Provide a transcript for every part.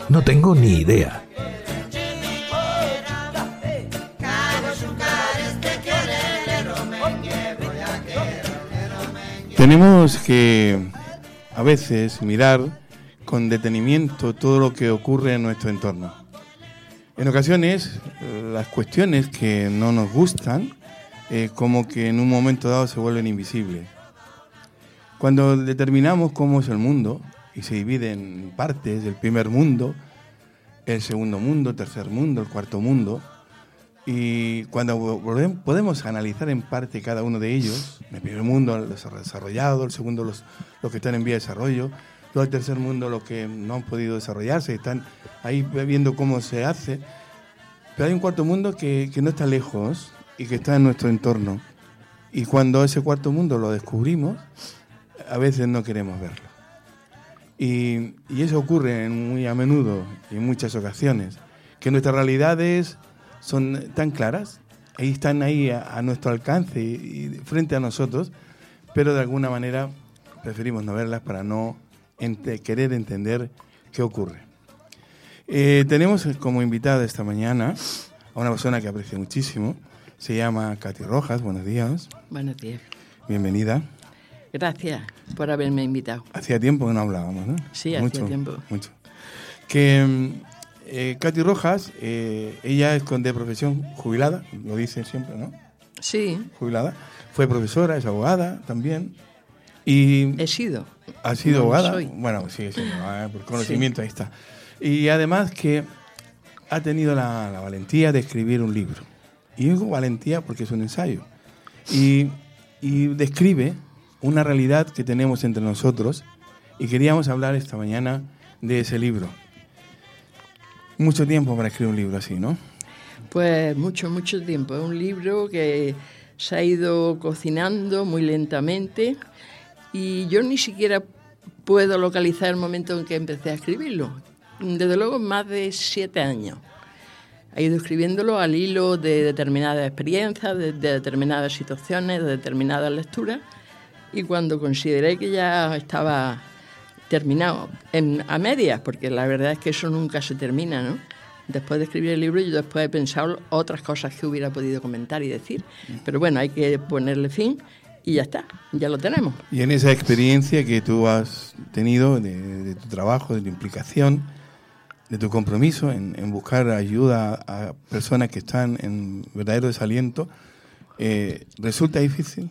No tengo ni idea. Tenemos que a veces mirar con detenimiento todo lo que ocurre en nuestro entorno. En ocasiones, las cuestiones que no nos gustan, como que en un momento dado se vuelven invisibles. Cuando determinamos cómo es el mundo, y se divide en partes, el primer mundo, el segundo mundo, el tercer mundo, el cuarto mundo, y cuando podemos analizar en parte cada uno de ellos, el primer mundo, los desarrollados, el segundo, los que están en vía de desarrollo, luego el tercer mundo, los que no han podido desarrollarse, están ahí viendo cómo se hace, pero hay un cuarto mundo que no está lejos y que está en nuestro entorno, y cuando ese cuarto mundo lo descubrimos, a veces no queremos verlo. Y eso ocurre muy a menudo y en muchas ocasiones, que nuestras realidades son tan claras, ahí están ahí a nuestro alcance y frente a nosotros, pero de alguna manera preferimos no verlas para no querer entender qué ocurre. Tenemos como invitada esta mañana a una persona que aprecio muchísimo, se llama Katy Rojas. Buenos días. Buenos días. Bienvenida. Gracias por haberme invitado. Hacía tiempo que no hablábamos, ¿no? Sí, hacía tiempo. Mucho. Que Katy Rojas, ella es de profesión jubilada, lo dice siempre, ¿no? Sí. Jubilada. Fue profesora, es abogada también. Y he sido. ¿Ha sido abogada? Soy. Bueno, sigue siendo, por conocimiento, sí. Ahí está. Y además que ha tenido la valentía de escribir un libro. Y digo valentía porque es un ensayo. Y describe una realidad que tenemos entre nosotros, y queríamos hablar esta mañana de ese libro. Mucho tiempo para escribir un libro así, ¿no? Pues mucho tiempo. Es un libro que se ha ido cocinando muy lentamente y yo ni siquiera puedo localizar el momento en que empecé a escribirlo. Desde luego más de 7 años. He ido escribiéndolo al hilo de determinadas experiencias, de determinadas situaciones, de determinadas lecturas. Y cuando consideré que ya estaba terminado, a medias, porque la verdad es que eso nunca se termina, ¿no? Después de escribir el libro, yo después he pensado otras cosas que hubiera podido comentar y decir. Pero bueno, hay que ponerle fin y ya está, ya lo tenemos. Y en esa experiencia que tú has tenido de tu trabajo, de tu implicación, de tu compromiso en buscar ayuda a personas que están en verdadero desaliento, ¿resulta difícil?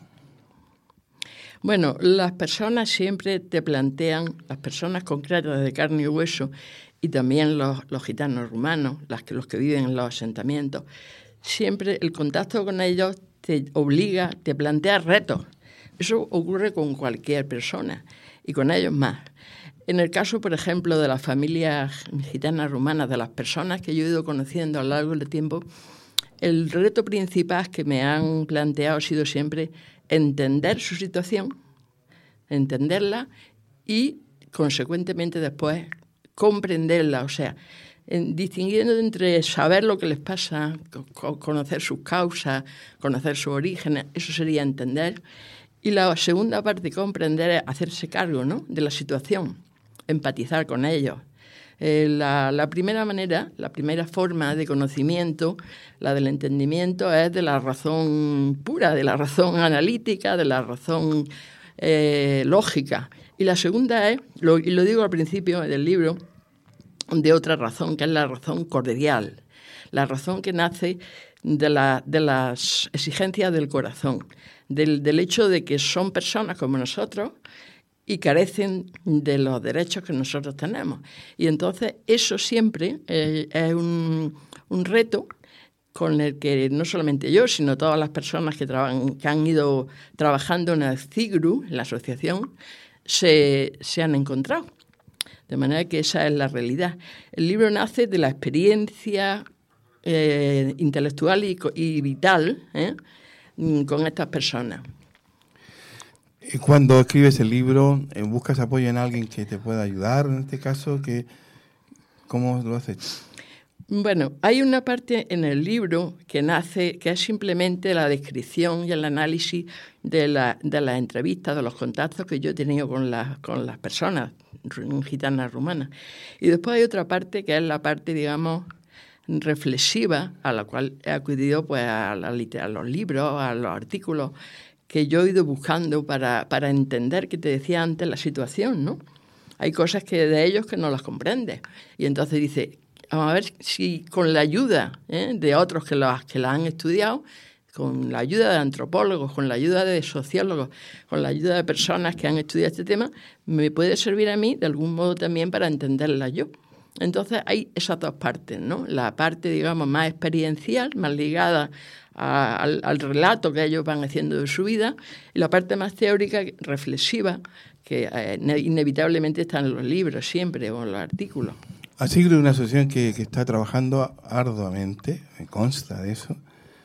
Bueno, las personas siempre te plantean, las personas concretas de carne y hueso, y también los gitanos rumanos, los que viven en los asentamientos, siempre el contacto con ellos te obliga, te plantea retos. Eso ocurre con cualquier persona y con ellos más. En el caso, por ejemplo, de las familias gitanas rumanas, de las personas que yo he ido conociendo a lo largo del tiempo, el reto principal que me han planteado ha sido siempre entender su situación, entenderla y, consecuentemente, después comprenderla. O sea, distinguiendo entre saber lo que les pasa, conocer sus causas, conocer sus orígenes, eso sería entender. Y la segunda parte, comprender, es hacerse cargo, ¿no?, de la situación, empatizar con ellos. La primera manera, la primera forma de conocimiento, la del entendimiento, es de la razón pura, de la razón analítica, de la razón lógica. Y la segunda es, y lo digo al principio del libro, de otra razón, que es la razón cordial, la razón que nace de las exigencias del corazón, del hecho de que son personas como nosotros y carecen de los derechos que nosotros tenemos. Y entonces eso siempre es un reto con el que no solamente yo, sino todas las personas que han ido trabajando en el CIGRU, en la asociación, se han encontrado. De manera que esa es la realidad. El libro nace de la experiencia intelectual y vital con estas personas. Cuando escribes el libro, ¿buscas apoyo en alguien que te pueda ayudar? En este caso, ¿cómo lo has hecho? Bueno, hay una parte en el libro que es simplemente la descripción y el análisis de las entrevistas, de los contactos que yo he tenido con las personas gitanas rumanas. Y después hay otra parte que es la parte, digamos, reflexiva, a la cual he acudido pues a los libros, a los artículos que yo he ido buscando para entender, que te decía antes, la situación, ¿no? Hay cosas de ellos que no las comprendes. Y entonces dice, vamos a ver si con la ayuda de otros que las han estudiado, con la ayuda de antropólogos, con la ayuda de sociólogos, con la ayuda de personas que han estudiado este tema, me puede servir a mí de algún modo también para entenderla yo. Entonces hay esas dos partes, ¿no? La parte, digamos, más experiencial, más ligada al relato que ellos van haciendo de su vida, y la parte más teórica, reflexiva, que inevitablemente está en los libros siempre o en los artículos. Así que una asociación que está trabajando arduamente, me consta de eso,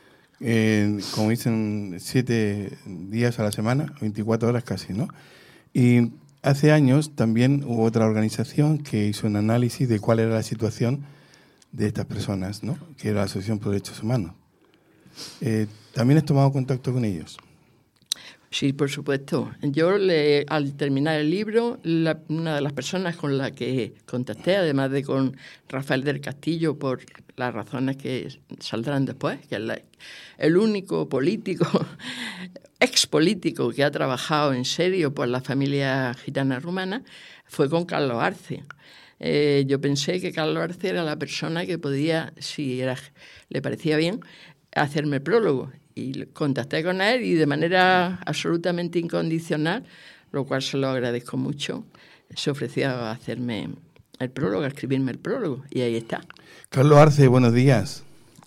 como dicen, 7 días a la semana, 24 horas casi, ¿no? Y hace años también hubo otra organización que hizo un análisis de cuál era la situación de estas personas, ¿no? Que era la Asociación por Derechos Humanos. ¿También has tomado contacto con ellos? Sí, por supuesto. Yo, al terminar el libro, una de las personas con la que contacté, además de con Rafael del Castillo, por las razones que saldrán después, que es el único político, expolítico que ha trabajado en serio por la familia gitana rumana, fue con Carlos Arce. Yo pensé que Carlos Arce era la persona que podía, si le parecía bien, hacerme el prólogo. Y contacté con él y de manera absolutamente incondicional, lo cual se lo agradezco mucho, se ofreció a hacerme el prólogo, a escribirme el prólogo, y ahí está. Carlos Arce, buenos días.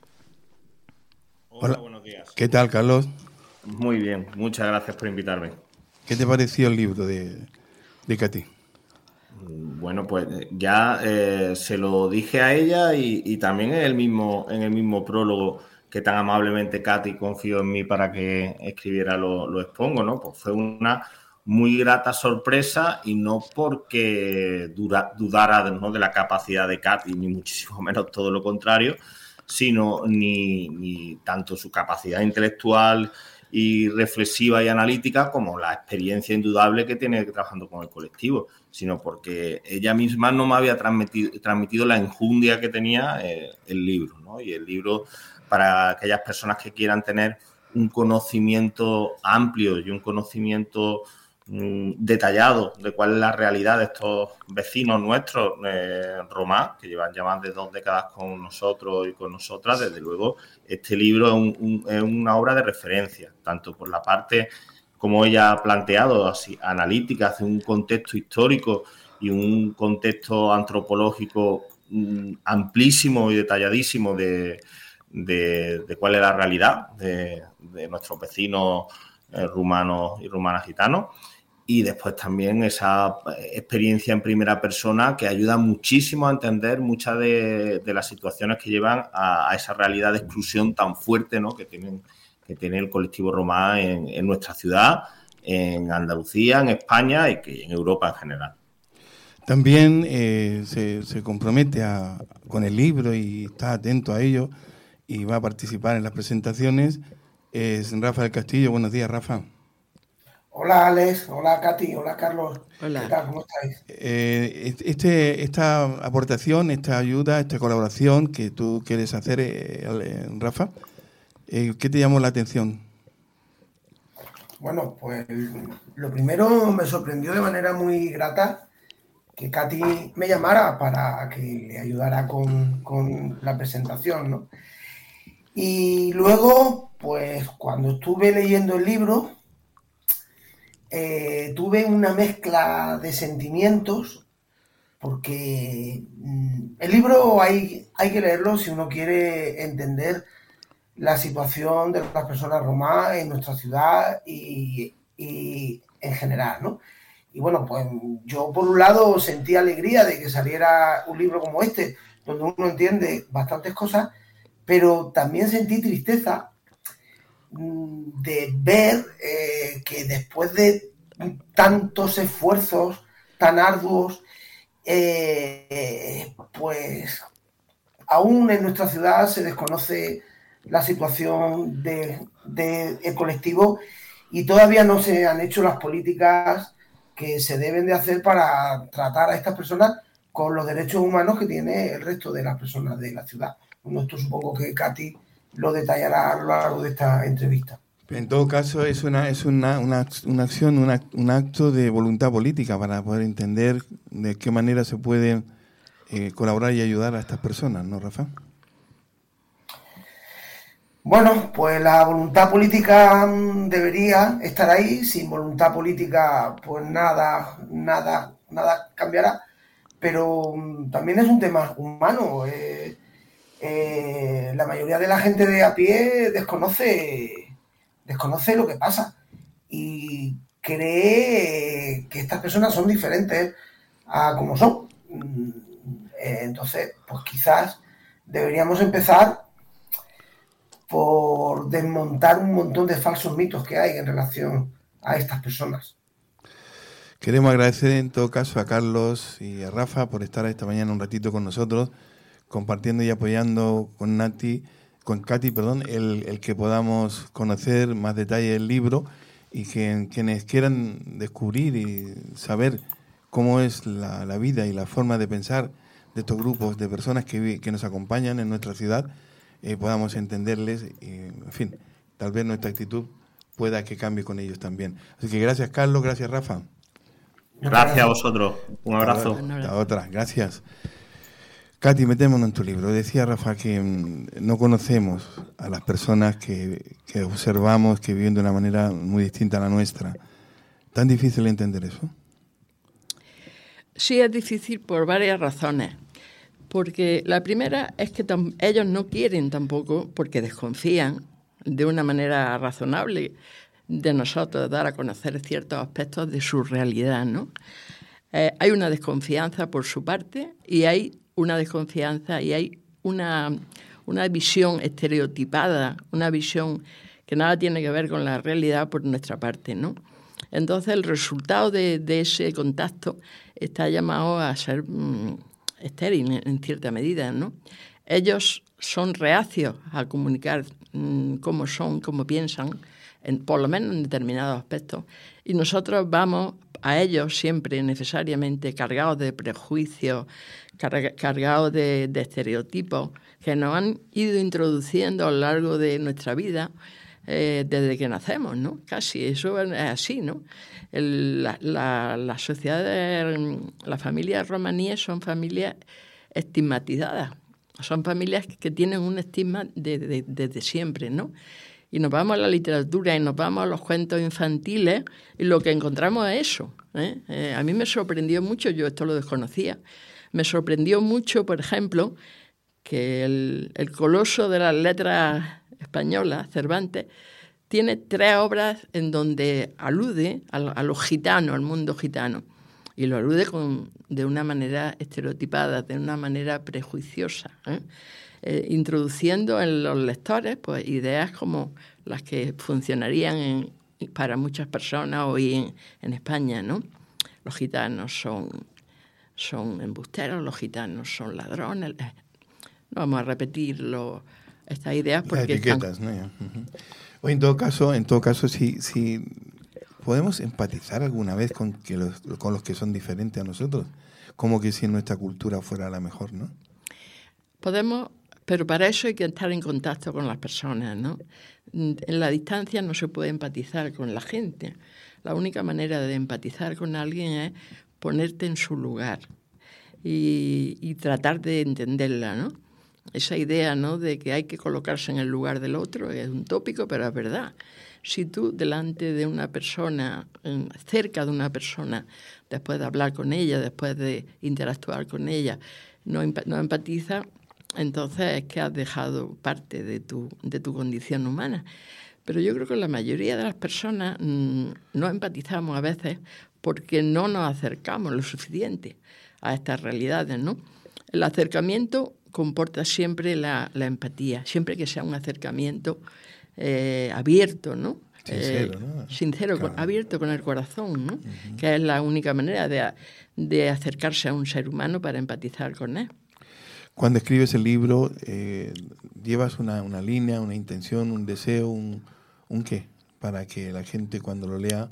Hola, buenos días. ¿Qué tal, Carlos? Muy bien, muchas gracias por invitarme. ¿Qué te pareció el libro de Katy? Bueno, pues ya se lo dije a ella y también en el mismo prólogo que tan amablemente Katy confió en mí para que escribiera lo expongo, ¿no? Pues fue una muy grata sorpresa, y no porque dudara ¿no? de la capacidad de Katy, ni muchísimo menos, todo lo contrario, sino ni tanto su capacidad intelectual y reflexiva y analítica como la experiencia indudable que tiene trabajando con el colectivo, sino porque ella misma no me había transmitido la enjundia que tenía el libro, ¿no? Y el libro, para aquellas personas que quieran tener un conocimiento amplio y un conocimiento detallado de cuál es la realidad de estos vecinos nuestros romá, que llevan ya más de 2 décadas con nosotros y con nosotras, desde luego este libro es una obra de referencia, tanto por la parte, como ella ha planteado, así analítica, hace un contexto histórico y un contexto antropológico amplísimo y detalladísimo de cuál es la realidad de nuestros vecinos rumanos y rumanas gitanos, y después también esa experiencia en primera persona que ayuda muchísimo a entender muchas de las situaciones que llevan a esa realidad de exclusión tan fuerte, ¿no? que tiene el colectivo romá en nuestra ciudad, en Andalucía, en España y en Europa en general. También se compromete con el libro y está atento a ello y va a participar en las presentaciones. Es Rafa del Castillo. Buenos días, Rafa. Hola, Alex. Hola, Katy. Hola, Carlos. Hola. ¿Qué tal? ¿Cómo estáis? Esta aportación, esta ayuda, esta colaboración que tú quieres hacer, Rafa, ¿qué te llamó la atención? Bueno, pues lo primero, me sorprendió de manera muy grata que Katy me llamara para que le ayudara con la presentación, ¿no? Y luego, pues cuando estuve leyendo el libro, tuve una mezcla de sentimientos, porque el libro hay que leerlo si uno quiere entender la situación de las personas romá en nuestra ciudad y en general, ¿no? Y bueno, pues yo por un lado sentí alegría de que saliera un libro como este, donde uno entiende bastantes cosas, pero también sentí tristeza de ver que después de tantos esfuerzos tan arduos, pues aún en nuestra ciudad se desconoce la situación del colectivo y todavía no se han hecho las políticas que se deben de hacer para tratar a estas personas con los derechos humanos que tiene el resto de las personas de la ciudad. Bueno, esto supongo que Katy lo detallará a lo largo de esta entrevista. En todo caso, es una acción, un acto de voluntad política para poder entender de qué manera se puede colaborar y ayudar a estas personas, ¿no, Rafa? Bueno, pues la voluntad política debería estar ahí. Sin voluntad política, pues nada cambiará. Pero también es un tema humano. La mayoría de la gente de a pie desconoce lo que pasa y cree que estas personas son diferentes a como son. Entonces, pues quizás deberíamos empezar por desmontar un montón de falsos mitos que hay en relación a estas personas. Queremos agradecer en todo caso a Carlos y a Rafa por estar esta mañana un ratito con nosotros, compartiendo y apoyando con Katy, el que podamos conocer más detalle del libro y que quienes quieran descubrir y saber cómo es la vida y la forma de pensar de estos grupos de personas que nos acompañan en nuestra ciudad, podamos entenderles y, en fin, tal vez nuestra actitud pueda que cambie con ellos también. Así que gracias, Carlos, gracias, Rafa. Gracias a vosotros. Un abrazo. Hasta otra, gracias. Katy, metémonos en tu libro. Decía Rafa que no conocemos a las personas que observamos que viven de una manera muy distinta a la nuestra. ¿Tan difícil entender eso? Sí, es difícil por varias razones. Porque la primera es que ellos no quieren tampoco, porque desconfían de una manera razonable de nosotros dar a conocer ciertos aspectos de su realidad, ¿no? Hay una desconfianza por su parte y hay una desconfianza y hay una visión estereotipada, una visión que nada tiene que ver con la realidad por nuestra parte, ¿no? Entonces el resultado de ese contacto está llamado a ser estéril en cierta medida, ¿no? Ellos son reacios a comunicar cómo son, cómo piensan, por lo menos en determinados aspectos, y nosotros vamos a ellos siempre necesariamente cargados de prejuicios, cargados de estereotipos que nos han ido introduciendo a lo largo de nuestra vida desde que nacemos, ¿no? Casi, eso es así, ¿no? Las sociedades, las familias romaníes son familias estigmatizadas, son familias que tienen un estigma desde siempre, ¿no? Y nos vamos a la literatura y nos vamos a los cuentos infantiles y lo que encontramos es eso, ¿eh? A mí me sorprendió mucho, yo esto lo desconocía, me sorprendió mucho, por ejemplo, que el coloso de las letras españolas, Cervantes, tiene 3 obras en donde alude a los gitanos, al mundo gitano, y lo alude de una manera estereotipada, de una manera prejuiciosa, introduciendo en los lectores pues ideas como las que funcionarían para muchas personas hoy en España, ¿no? Los gitanos son embusteros, los gitanos son ladrones. No vamos a repetir estas ideas porque las etiquetas, ¿no? O en todo caso, si podemos empatizar alguna vez con los que son diferentes a nosotros, como que si nuestra cultura fuera la mejor, ¿no? Podemos, pero para eso hay que estar en contacto con las personas, ¿no? En la distancia no se puede empatizar con la gente. La única manera de empatizar con alguien es ponerte en su lugar y tratar de entenderla, ¿no? Esa idea, ¿no?, de que hay que colocarse en el lugar del otro es un tópico, pero es verdad. Si tú delante de una persona, cerca de una persona, después de hablar con ella, después de interactuar con ella, no empatizas, entonces es que has dejado parte de tu condición humana. Pero yo creo que la mayoría de las personas no empatizamos a veces porque no nos acercamos lo suficiente a estas realidades, ¿no? El acercamiento comporta siempre la empatía, siempre que sea un acercamiento abierto, ¿no? Sincero, ¿no? Sincero, claro. Abierto con el corazón, ¿no? Uh-huh. Que es la única manera de acercarse a un ser humano para empatizar con él. Cuando escribes el libro, ¿llevas una línea, una intención, un deseo, un qué? Para que la gente cuando lo lea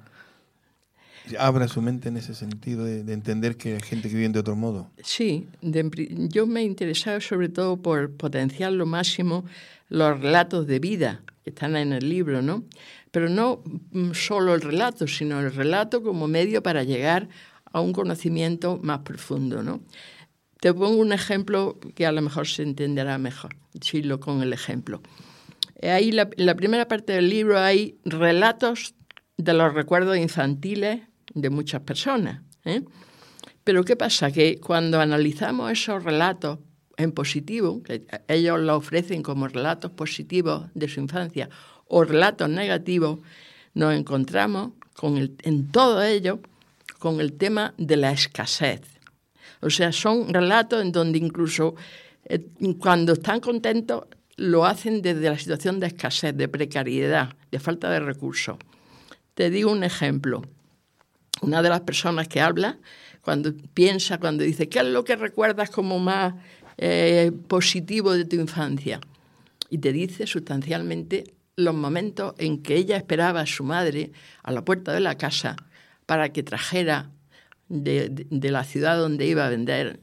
abra su mente en ese sentido de entender que hay gente que vive de otro modo. Sí, yo me he interesado sobre todo por potenciar lo máximo los relatos de vida que están en el libro, ¿no? Pero no solo el relato, sino el relato como medio para llegar a un conocimiento más profundo, ¿no? Te pongo un ejemplo que a lo mejor se entenderá mejor, con el ejemplo. Ahí en la primera parte del libro hay relatos de los recuerdos infantiles de muchas personas, ¿eh? Pero ¿qué pasa? Que cuando analizamos esos relatos en positivo, que ellos lo ofrecen como relatos positivos de su infancia o relatos negativos, nos encontramos en todo ello con el tema de la escasez. O sea, son relatos en donde incluso cuando están contentos lo hacen desde la situación de escasez, de precariedad, de falta de recursos. Te digo un ejemplo. Una de las personas que habla, cuando dice, ¿qué es lo que recuerdas como más positivo de tu infancia? Y te dice sustancialmente los momentos en que ella esperaba a su madre a la puerta de la casa para que trajera de la ciudad donde iba a vender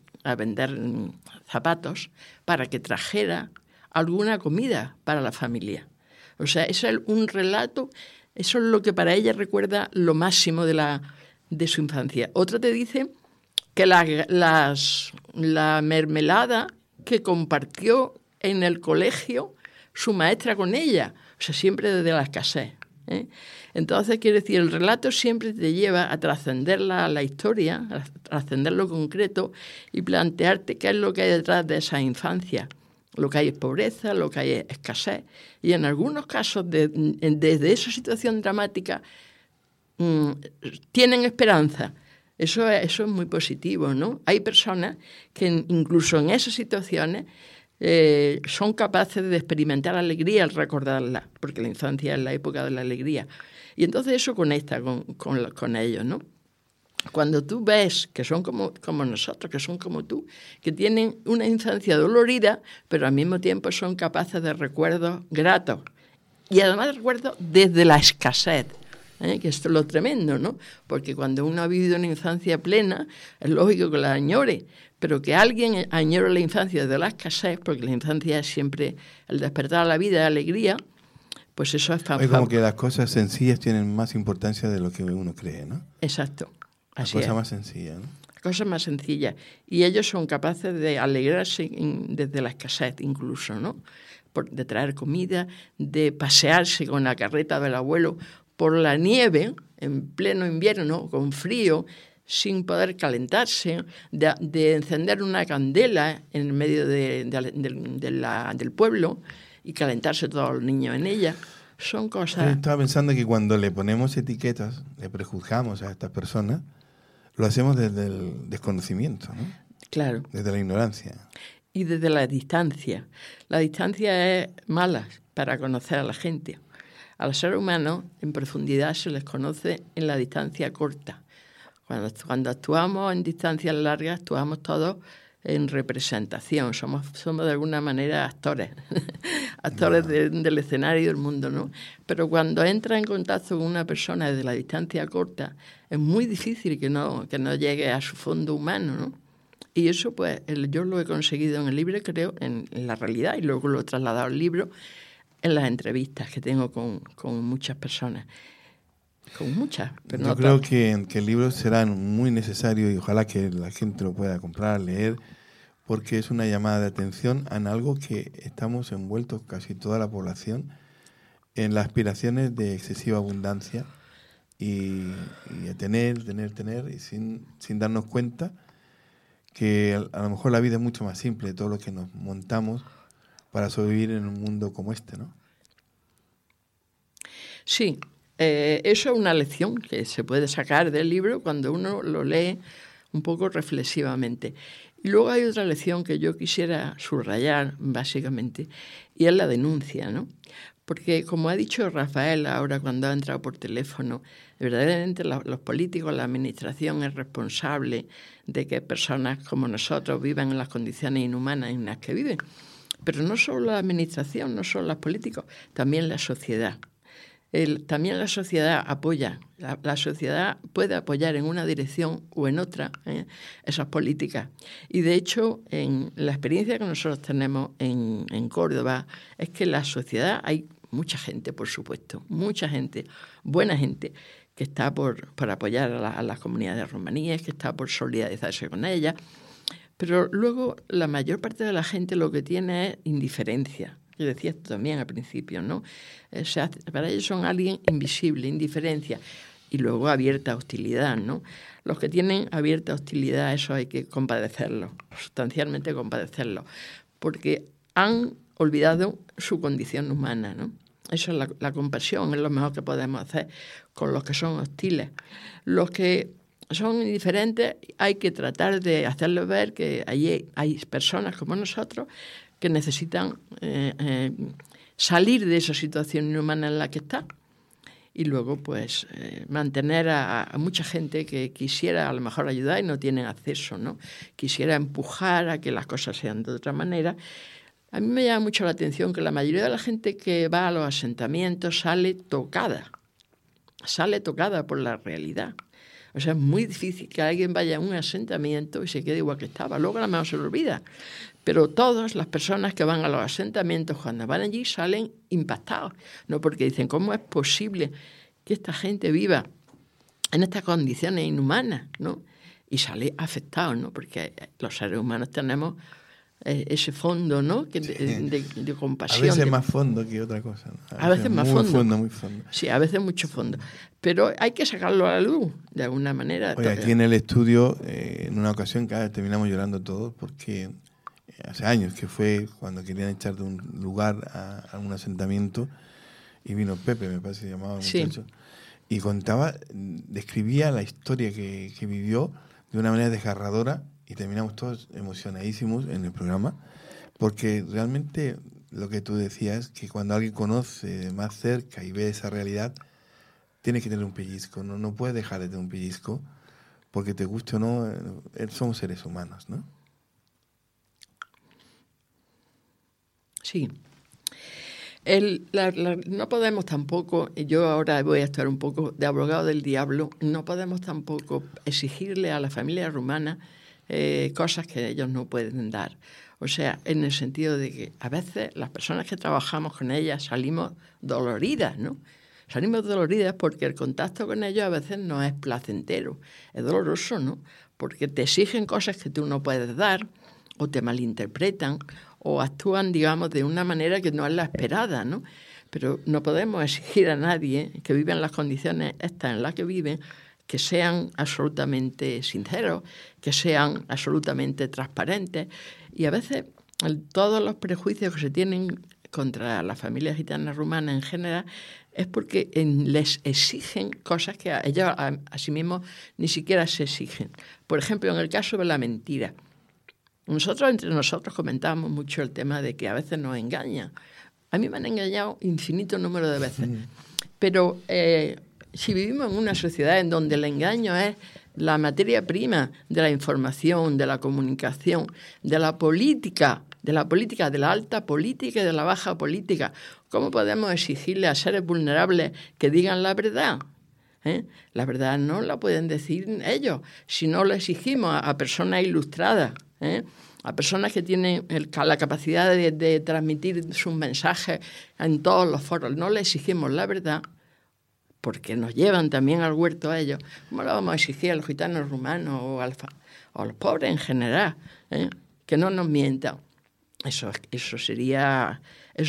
zapatos, para que trajera alguna comida para la familia. O sea, eso es un relato, eso es lo que para ella recuerda lo máximo de su infancia. Otra te dice que la mermelada que compartió en el colegio su maestra con ella, o sea, siempre desde la escasez, ¿eh? Entonces, quiere decir, el relato siempre te lleva a trascender la historia, a trascender lo concreto y plantearte qué es lo que hay detrás de esa infancia. Lo que hay es pobreza, lo que hay es escasez. Y en algunos casos, desde esa situación dramática, tienen esperanza. Eso es muy positivo, ¿no? Hay personas que incluso en esas situaciones son capaces de experimentar alegría al recordarla, porque la infancia es la época de la alegría. Y entonces eso conecta con ellos, ¿no? Cuando tú ves que son como nosotros, que son como tú, que tienen una infancia dolorida, pero al mismo tiempo son capaces de recuerdos gratos. Y además de recuerdos desde la escasez, que esto es lo tremendo, ¿no? Porque cuando uno ha vivido una infancia plena, es lógico que la añore, pero que alguien añore la infancia desde la escasez, porque la infancia es siempre el despertar a la vida, de alegría, pues eso es favorable. Es como que las cosas sencillas tienen más importancia de lo que uno cree, ¿no? Exacto. La cosa más sencilla, ¿no? Cosas más sencillas. Y ellos son capaces de alegrarse desde la escasez incluso, ¿no? De traer comida, de pasearse con la carreta del abuelo por la nieve en pleno invierno, con frío, sin poder calentarse, de encender una candela en medio del pueblo y calentarse todos los niños en ella. Son cosas... Estaba pensando que cuando le ponemos etiquetas, le prejuzgamos a estas personas, lo hacemos desde el desconocimiento, ¿no? Claro. Desde la ignorancia. Y desde la distancia. La distancia es mala para conocer a la gente. A los seres humanos en profundidad se les conoce en la distancia corta. Cuando actuamos en distancias largas, actuamos todos en representación. Somos de alguna manera actores, actores del escenario del mundo, ¿no? Pero cuando entra en contacto con una persona desde la distancia corta, es muy difícil que no llegue a su fondo humano, ¿no? Y eso, pues, yo lo he conseguido en el libro, creo, en la realidad, y luego lo he trasladado al libro en las entrevistas que tengo con muchas personas. Con muchas, pero yo creo que el libro será muy necesario y ojalá que la gente lo pueda comprar, leer, porque es una llamada de atención en algo que estamos envueltos casi toda la población en las aspiraciones de excesiva abundancia y a tener y sin darnos cuenta que a lo mejor la vida es mucho más simple de todo lo que nos montamos para sobrevivir en un mundo como este, ¿no? Sí. Eso es una lección que se puede sacar del libro cuando uno lo lee un poco reflexivamente. Y luego hay otra lección que yo quisiera subrayar, básicamente, y es la denuncia, ¿no? Porque, como ha dicho Rafael ahora cuando ha entrado por teléfono, verdaderamente los políticos, la administración es responsable de que personas como nosotros vivan en las condiciones inhumanas en las que viven. Pero no solo la administración, no solo los políticos, también la sociedad. También la sociedad apoya. La sociedad puede apoyar en una dirección o en otra esas políticas. Y de hecho, en la experiencia que nosotros tenemos en Córdoba, es que en la sociedad hay mucha gente, por supuesto, mucha gente, buena gente, que está por apoyar a las comunidades romaníes, que está por solidarizarse con ellas. Pero luego la mayor parte de la gente lo que tiene es indiferencia. Yo decía esto también al principio, ¿no? Para ellos son alguien invisible, indiferencia, y luego abierta hostilidad, ¿no? Los que tienen abierta hostilidad, eso hay que compadecerlos, sustancialmente compadecerlos, porque han olvidado su condición humana, ¿no? Eso es la compasión, es lo mejor que podemos hacer con los que son hostiles. Los que son indiferentes hay que tratar de hacerles ver que allí hay personas como nosotros que necesitan salir de esa situación inhumana en la que están. Y luego, pues, mantener a mucha gente que quisiera a lo mejor ayudar y no tienen acceso, ¿no? Quisiera empujar a que las cosas sean de otra manera. A mí me llama mucho la atención que la mayoría de la gente que va a los asentamientos sale tocada por la realidad. O sea, es muy difícil que alguien vaya a un asentamiento y se quede igual que estaba. Luego a lo mejor se lo olvida. Pero todas las personas que van a los asentamientos, cuando van allí, salen impactados. No, porque dicen, ¿cómo es posible que esta gente viva en estas condiciones inhumanas, ¿no? Y sale afectado, ¿no? Porque los seres humanos tenemos ese fondo, ¿no? De compasión. A veces más fondo que otra cosa, ¿no? A veces más fondo. Muy fondo. Sí, a veces mucho fondo. Pero hay que sacarlo a la luz, de alguna manera. Oye, aquí en el estudio, en una ocasión, terminamos llorando todos porque hace años que fue cuando querían echar de un lugar a un asentamiento y vino Pepe, me parece que se llamaba el muchacho, y describía la historia que vivió de una manera desgarradora. Y terminamos todos emocionadísimos en el programa, porque realmente lo que tú decías, que cuando alguien conoce más cerca y ve esa realidad, tiene que tener un pellizco, no puedes dejar de tener un pellizco, porque te guste o no, somos seres humanos, ¿no? Sí. No podemos tampoco, yo ahora voy a estar un poco de abogado del diablo, no podemos tampoco exigirle a la familia rumana cosas que ellos no pueden dar. O sea, en el sentido de que a veces las personas que trabajamos con ellas salimos doloridas, ¿no? Salimos doloridas porque el contacto con ellos a veces no es placentero, es doloroso, ¿no? Porque te exigen cosas que tú no puedes dar, o te malinterpretan, o actúan, digamos, de una manera que no es la esperada, ¿no? Pero no podemos exigir a nadie que viva en las condiciones estas en las que viven, que sean absolutamente sinceros, que sean absolutamente transparentes. Y a veces todos los prejuicios que se tienen contra las familias gitanas rumanas en general es porque les exigen cosas que a ellos a sí mismos ni siquiera se exigen. Por ejemplo, en el caso de la mentira. Entre nosotros comentábamos mucho el tema de que a veces nos engañan. A mí me han engañado infinito número de veces. Pero si vivimos en una sociedad en donde el engaño es la materia prima de la información, de la comunicación, de la política, de la alta política y de la baja política, ¿cómo podemos exigirle a seres vulnerables que digan la verdad? La verdad no la pueden decir ellos. Si no le exigimos a personas ilustradas, a personas que tienen la capacidad de transmitir sus mensajes en todos los foros, no le exigimos la verdad, porque nos llevan también al huerto a ellos. ¿Cómo lo vamos a exigir a los gitanos rumanos o a los pobres en general? Que no nos mientan. Eso sería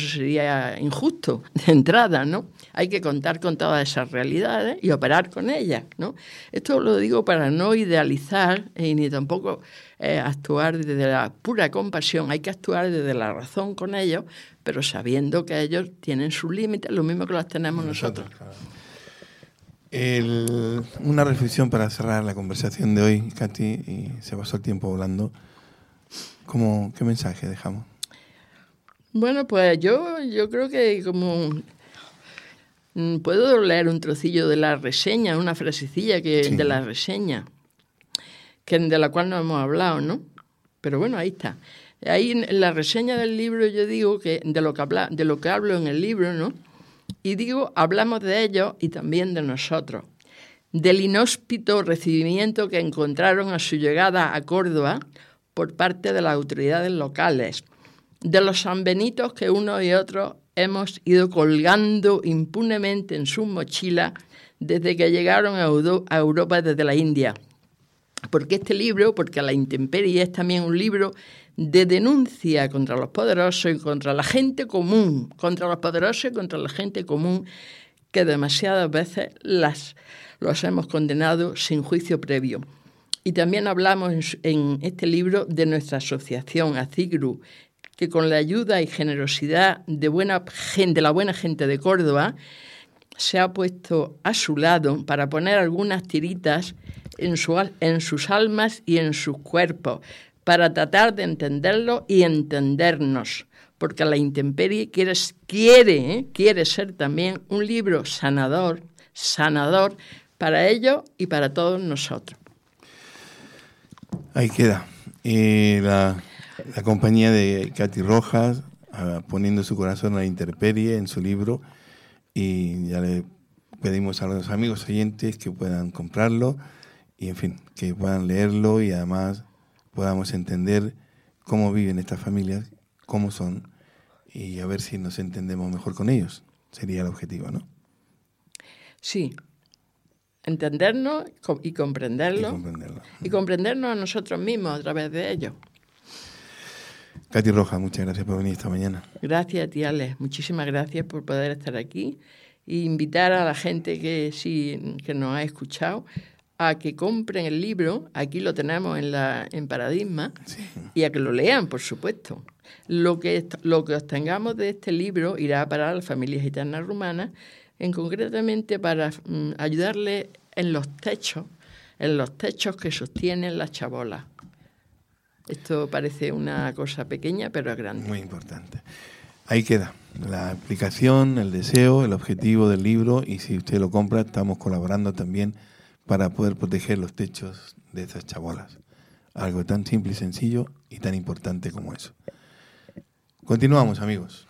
injusto de entrada, ¿no? Hay que contar con todas esas realidades y operar con ellas, ¿no? Esto lo digo para no idealizar ni tampoco actuar desde la pura compasión. Hay que actuar desde la razón con ellos, pero sabiendo que ellos tienen sus límites, lo mismo que los tenemos nosotros. Claro. Una reflexión para cerrar la conversación de hoy, Katy, y se pasó el tiempo volando. ¿Qué mensaje dejamos? Bueno, pues yo creo que como puedo leer un trocillo de la reseña, una frasecilla de la reseña, de la cual no hemos hablado, ¿no? Pero bueno, ahí está. Ahí en la reseña del libro yo digo que de lo que hablo en el libro, ¿no? Y digo, hablamos de ellos y también de nosotros, del inhóspito recibimiento que encontraron a su llegada a Córdoba por parte de las autoridades locales, de los sanbenitos que unos y otros hemos ido colgando impunemente en sus mochilas desde que llegaron a Europa desde la India. Porque La Intemperie es también un libro de denuncia contra los poderosos y contra la gente común, contra los poderosos y contra la gente común, que demasiadas veces los hemos condenado sin juicio previo. Y también hablamos en este libro de nuestra asociación, ACIGRU, que con la ayuda y generosidad de la buena gente de Córdoba se ha puesto a su lado para poner algunas tiritas en sus almas y en sus cuerpos, para tratar de entenderlo y entendernos, porque La Intemperie quiere ser también un libro sanador para ellos y para todos nosotros. Ahí queda. La compañía de Katy Rojas poniendo su corazón a La Intemperie en su libro, y ya le pedimos a los amigos oyentes que puedan comprarlo y, en fin, que puedan leerlo y además podamos entender cómo viven estas familias, cómo son, y a ver si nos entendemos mejor con ellos. Sería el objetivo, ¿no? Sí. Entendernos y comprenderlo. Y comprendernos a nosotros mismos a través de ellos. Katy Rojas, muchas gracias por venir esta mañana. Gracias a ti, Alex. Muchísimas gracias por poder estar aquí e invitar a la gente que nos ha escuchado a que compren el libro. Aquí lo tenemos en Paradigma, sí, y a que lo lean, por supuesto. Lo que obtengamos de este libro irá a parar a las familias gitanas rumanas, concretamente para ayudarles en los techos que sostienen las chabolas. Esto parece una cosa pequeña, pero es grande. Muy importante. Ahí queda la aplicación, el deseo, el objetivo del libro, y si usted lo compra, estamos colaborando también para poder proteger los techos de esas chabolas. Algo tan simple y sencillo y tan importante como eso. Continuamos, amigos.